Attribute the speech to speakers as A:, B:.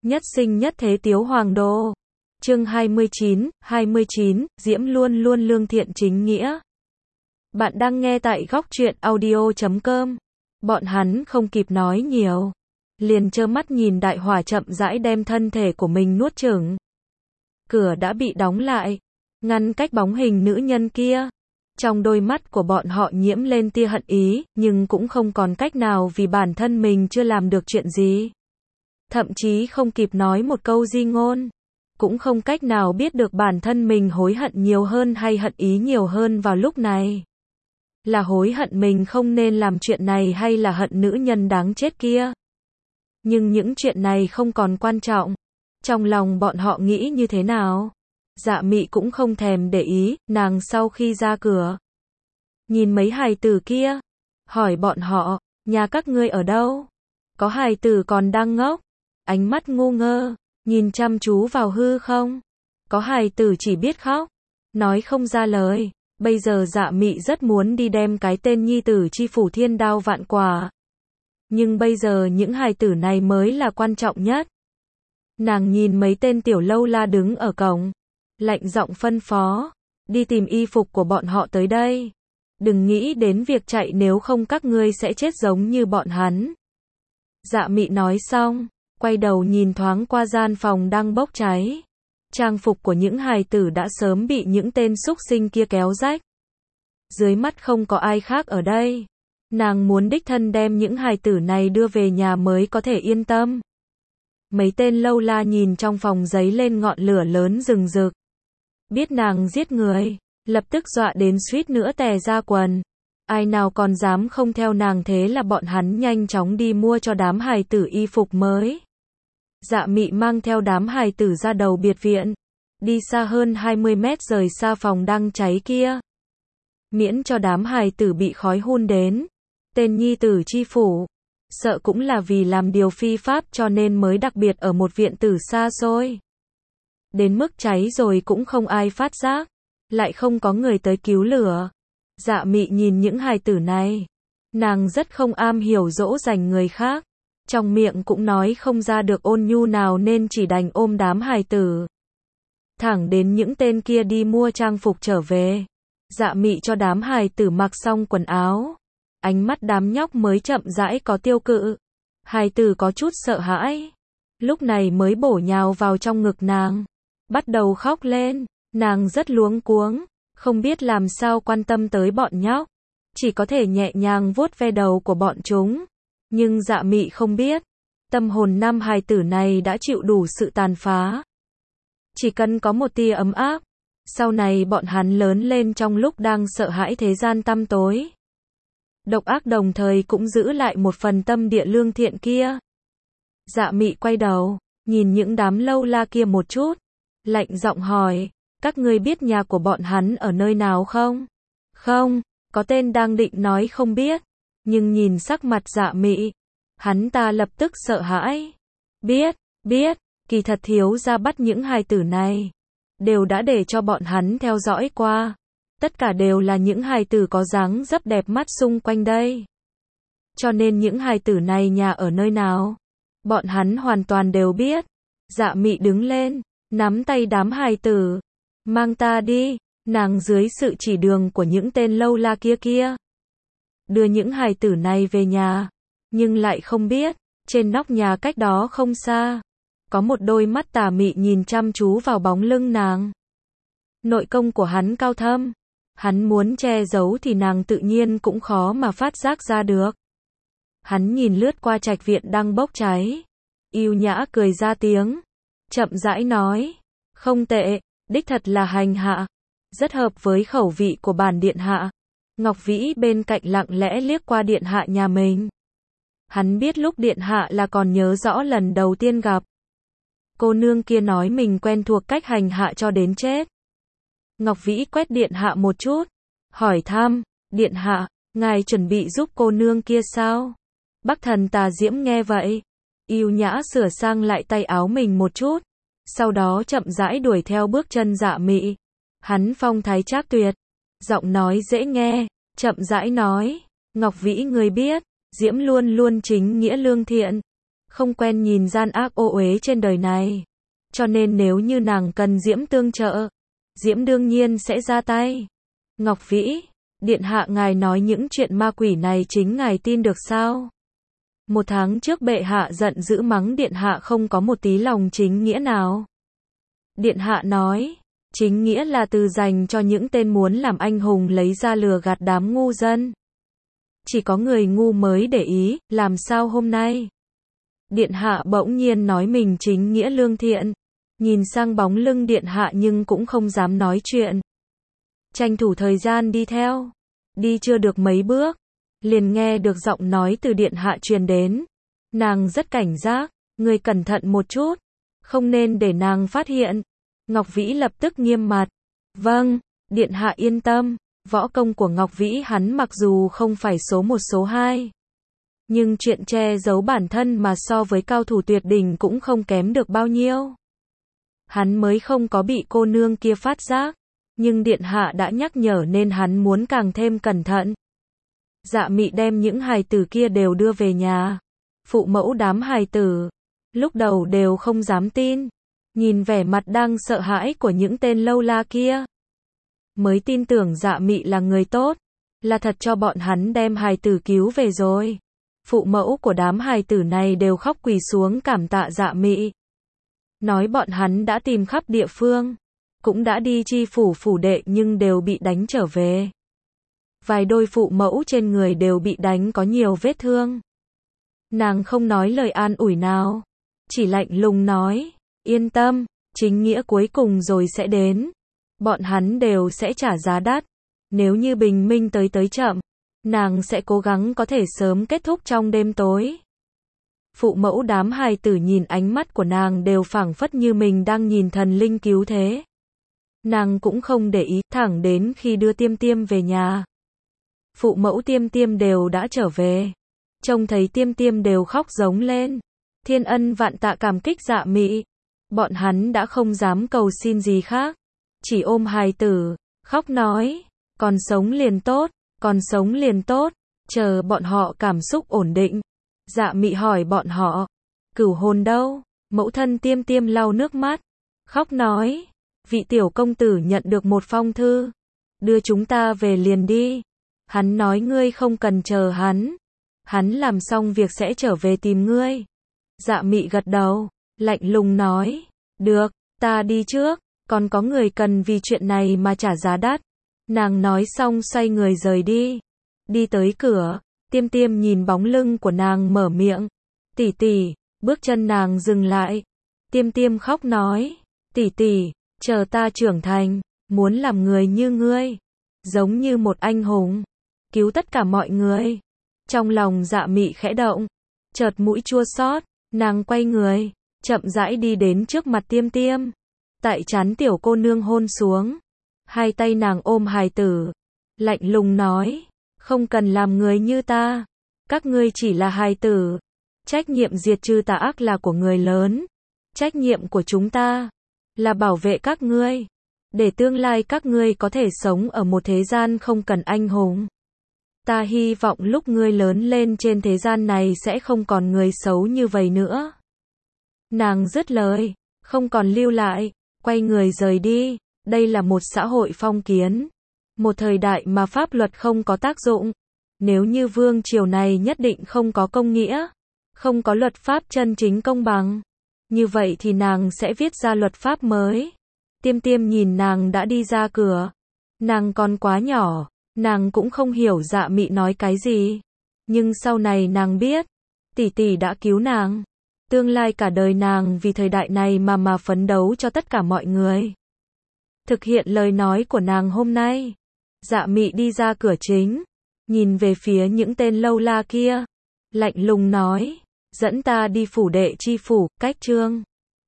A: Nhất sinh nhất thế Tiếu Hoàng Đô. Chương 29, Diễm luôn luôn lương thiện chính nghĩa. Bạn đang nghe tại góc truyện audio.com. Bọn hắn không kịp nói nhiều, liền trơ mắt nhìn đại hỏa chậm rãi đem thân thể của mình nuốt chửng. Cửa đã bị đóng lại, ngăn cách bóng hình nữ nhân kia. Trong đôi mắt của bọn họ nhiễm lên tia hận ý, nhưng cũng không còn cách nào vì bản thân mình chưa làm được chuyện gì. Thậm chí không kịp nói một câu di ngôn. Cũng không cách nào biết được bản thân mình hối hận nhiều hơn hay hận ý nhiều hơn vào lúc này. Là hối hận mình không nên làm chuyện này hay là hận nữ nhân đáng chết kia. Nhưng những chuyện này không còn quan trọng. Trong lòng bọn họ nghĩ như thế nào? Dạ Mị cũng không thèm để ý, nàng sau khi ra cửa, nhìn mấy hài tử kia, hỏi bọn họ, nhà các ngươi ở đâu? Có hài tử còn đang ngốc, ánh mắt ngu ngơ, nhìn chăm chú vào hư không? Có hài tử chỉ biết khóc, nói không ra lời. Bây giờ Dạ Mị rất muốn đi đem cái tên nhi tử chi phủ thiên đao vạn quả. Nhưng bây giờ những hài tử này mới là quan trọng nhất. Nàng nhìn mấy tên tiểu lâu la đứng ở cổng, lạnh giọng phân phó, đi tìm y phục của bọn họ tới đây. Đừng nghĩ đến việc chạy, nếu không các ngươi sẽ chết giống như bọn hắn. Dạ Mị nói xong, quay đầu nhìn thoáng qua gian phòng đang bốc cháy. Trang phục của những hài tử đã sớm bị những tên súc sinh kia kéo rách. Dưới mắt không có ai khác ở đây. Nàng muốn đích thân đem những hài tử này đưa về nhà mới có thể yên tâm. Mấy tên lâu la nhìn trong phòng giấy lên ngọn lửa lớn rừng rực. Biết nàng giết người, lập tức dọa đến suýt nữa tè ra quần. Ai nào còn dám không theo nàng, thế là bọn hắn nhanh chóng đi mua cho đám hài tử y phục mới. Dạ Mị mang theo đám hài tử ra đầu biệt viện, đi xa hơn 20 mét rời xa phòng đang cháy kia. Miễn cho đám hài tử bị khói hun đến. Tên nhi tử chi phủ, sợ cũng là vì làm điều phi pháp cho nên mới đặc biệt ở một viện tử xa xôi. Đến mức cháy rồi cũng không ai phát giác, lại không có người tới cứu lửa. Dạ Mị nhìn những hài tử này, nàng rất không am hiểu dỗ dành người khác, trong miệng cũng nói không ra được ôn nhu nào nên chỉ đành ôm đám hài tử. Thẳng đến những tên kia đi mua trang phục trở về, Dạ Mị cho đám hài tử mặc xong quần áo, ánh mắt đám nhóc mới chậm rãi có tiêu cự. Hài tử có chút sợ hãi, lúc này mới bổ nhào vào trong ngực nàng, bắt đầu khóc lên. Nàng rất luống cuống, không biết làm sao quan tâm tới bọn nhóc, chỉ có thể nhẹ nhàng vuốt ve đầu của bọn chúng. Nhưng Dạ Mị không biết, tâm hồn năm hài tử này đã chịu đủ sự tàn phá. Chỉ cần có một tia ấm áp, sau này bọn hắn lớn lên trong lúc đang sợ hãi thế gian tăm tối, độc ác, đồng thời cũng giữ lại một phần tâm địa lương thiện kia. Dạ Mị quay đầu, nhìn những đám lâu la kia một chút, lạnh giọng hỏi, các ngươi biết nhà của bọn hắn ở nơi nào không? Không, có tên đang định nói không biết, nhưng nhìn sắc mặt Dạ Mị, hắn ta lập tức sợ hãi. Biết, kỳ thật thiếu gia bắt những hài tử này, đều đã để cho bọn hắn theo dõi qua. Tất cả đều là những hài tử có dáng dấp đẹp mắt xung quanh đây. Cho nên những hài tử này nhà ở nơi nào, bọn hắn hoàn toàn đều biết. Dạ Mị đứng lên, nắm tay đám hài tử, mang ta đi. Nàng dưới sự chỉ đường của những tên lâu la kia, đưa những hài tử này về nhà, nhưng lại không biết, trên nóc nhà cách đó không xa, có một đôi mắt tà mị nhìn chăm chú vào bóng lưng nàng. Nội công của hắn cao thâm, hắn muốn che giấu thì nàng tự nhiên cũng khó mà phát giác ra được. Hắn nhìn lướt qua trạch viện đang bốc cháy, yêu nhã cười ra tiếng, chậm rãi nói, không tệ, đích thật là hành hạ, rất hợp với khẩu vị của bản điện hạ. Ngọc Vĩ bên cạnh lặng lẽ liếc qua điện hạ nhà mình. Hắn biết lúc điện hạ là còn nhớ rõ lần đầu tiên gặp. Cô nương kia nói mình quen thuộc cách hành hạ cho đến chết. Ngọc Vĩ quét điện hạ một chút, hỏi thăm, điện hạ, ngài chuẩn bị giúp cô nương kia sao? Bắc thần Tà Diễm nghe vậy, yêu nhã sửa sang lại tay áo mình một chút, sau đó chậm rãi đuổi theo bước chân Dạ Mị. Hắn phong thái trác tuyệt, giọng nói dễ nghe, chậm rãi nói, Ngọc Vĩ người biết, Diễm luôn luôn chính nghĩa lương thiện, không quen nhìn gian ác ô uế trên đời này. Cho nên nếu như nàng cần Diễm tương trợ, Diễm đương nhiên sẽ ra tay. Ngọc Vĩ, điện hạ ngài nói những chuyện ma quỷ này chính ngài tin được sao? 1 tháng trước bệ hạ giận dữ mắng điện hạ không có một tí lòng chính nghĩa nào. Điện hạ nói, chính nghĩa là từ dành cho những tên muốn làm anh hùng lấy ra lừa gạt đám ngu dân. Chỉ có người ngu mới để ý, làm sao hôm nay? Điện hạ bỗng nhiên nói mình chính nghĩa lương thiện. Nhìn sang bóng lưng điện hạ nhưng cũng không dám nói chuyện. Tranh thủ thời gian đi theo. Đi chưa được mấy bước, liền nghe được giọng nói từ điện hạ truyền đến. Nàng rất cảnh giác, người cẩn thận một chút, không nên để nàng phát hiện. Ngọc Vĩ lập tức nghiêm mặt. Vâng, điện hạ yên tâm, võ công của Ngọc Vĩ hắn mặc dù không phải số 1 số 2. Nhưng chuyện che giấu bản thân mà so với cao thủ tuyệt đỉnh cũng không kém được bao nhiêu. Hắn mới không có bị cô nương kia phát giác. Nhưng điện hạ đã nhắc nhở nên hắn muốn càng thêm cẩn thận. Dạ Mị đem những hài tử kia đều đưa về nhà. Phụ mẫu đám hài tử, lúc đầu đều không dám tin. Nhìn vẻ mặt đang sợ hãi của những tên lâu la kia, mới tin tưởng Dạ Mị là người tốt. Là thật cho bọn hắn đem hài tử cứu về rồi. Phụ mẫu của đám hài tử này đều khóc quỳ xuống cảm tạ Dạ Mị. Nói bọn hắn đã tìm khắp địa phương, cũng đã đi chi phủ phủ đệ nhưng đều bị đánh trở về. Vài đôi phụ mẫu trên người đều bị đánh có nhiều vết thương. Nàng không nói lời an ủi nào, chỉ lạnh lùng nói, yên tâm, chính nghĩa cuối cùng rồi sẽ đến. Bọn hắn đều sẽ trả giá đắt. Nếu như bình minh tới chậm, nàng sẽ cố gắng có thể sớm kết thúc trong đêm tối. Phụ mẫu đám hài tử nhìn ánh mắt của nàng đều phảng phất như mình đang nhìn thần linh cứu thế. Nàng cũng không để ý, thẳng đến khi đưa Tiêm Tiêm về nhà. Phụ mẫu Tiêm Tiêm đều đã trở về. Trông thấy Tiêm Tiêm đều khóc giống lên. Thiên ân vạn tạ cảm kích Dạ Mị. Bọn hắn đã không dám cầu xin gì khác. Chỉ ôm hài tử, khóc nói, còn sống liền tốt, còn sống liền tốt. Chờ bọn họ cảm xúc ổn định. Dạ Mị hỏi bọn họ, cửu hồn đâu? Mẫu thân Tiêm Tiêm lau nước mắt, khóc nói, vị tiểu công tử nhận được một phong thư, đưa chúng ta về liền đi. Hắn nói ngươi không cần chờ hắn làm xong việc sẽ trở về tìm ngươi. Dạ Mị gật đầu, lạnh lùng nói, được, ta đi trước, còn có người cần vì chuyện này mà trả giá đắt. Nàng nói xong xoay người rời đi. Đi tới cửa, Tiêm Tiêm nhìn bóng lưng của nàng mở miệng, tỷ tỷ. Bước chân nàng dừng lại. Tiêm Tiêm khóc nói, tỷ tỷ, chờ ta trưởng thành, muốn làm người như ngươi, giống như một anh hùng, cứu tất cả mọi người. Trong lòng Dạ Mị khẽ động, chợt mũi chua xót, nàng quay người, chậm rãi đi đến trước mặt Tiêm Tiêm, tại trán tiểu cô nương hôn xuống, hai tay nàng ôm hài tử, lạnh lùng nói, không cần làm người như ta, các ngươi chỉ là hài tử, trách nhiệm diệt trừ tà ác là của người lớn, trách nhiệm của chúng ta là bảo vệ các ngươi, để tương lai các ngươi có thể sống ở một thế gian không cần anh hùng. Ta hy vọng lúc ngươi lớn lên trên thế gian này sẽ không còn người xấu như vậy nữa. Nàng dứt lời, không còn lưu lại, quay người rời đi. Đây là một xã hội phong kiến, một thời đại mà pháp luật không có tác dụng. Nếu như vương triều này nhất định không có công nghĩa, không có luật pháp chân chính công bằng, như vậy thì nàng sẽ viết ra luật pháp mới. Tiêm Tiêm nhìn nàng đã đi ra cửa. Nàng còn quá nhỏ, nàng cũng không hiểu Dạ Mị nói cái gì. Nhưng sau này nàng biết, tỷ tỷ đã cứu nàng. Tương lai cả đời nàng vì thời đại này mà phấn đấu cho tất cả mọi người. Thực hiện lời nói của nàng hôm nay. Dạ Mị đi ra cửa chính, nhìn về phía những tên lâu la kia, lạnh lùng nói, dẫn ta đi phủ đệ chi phủ, cách trương.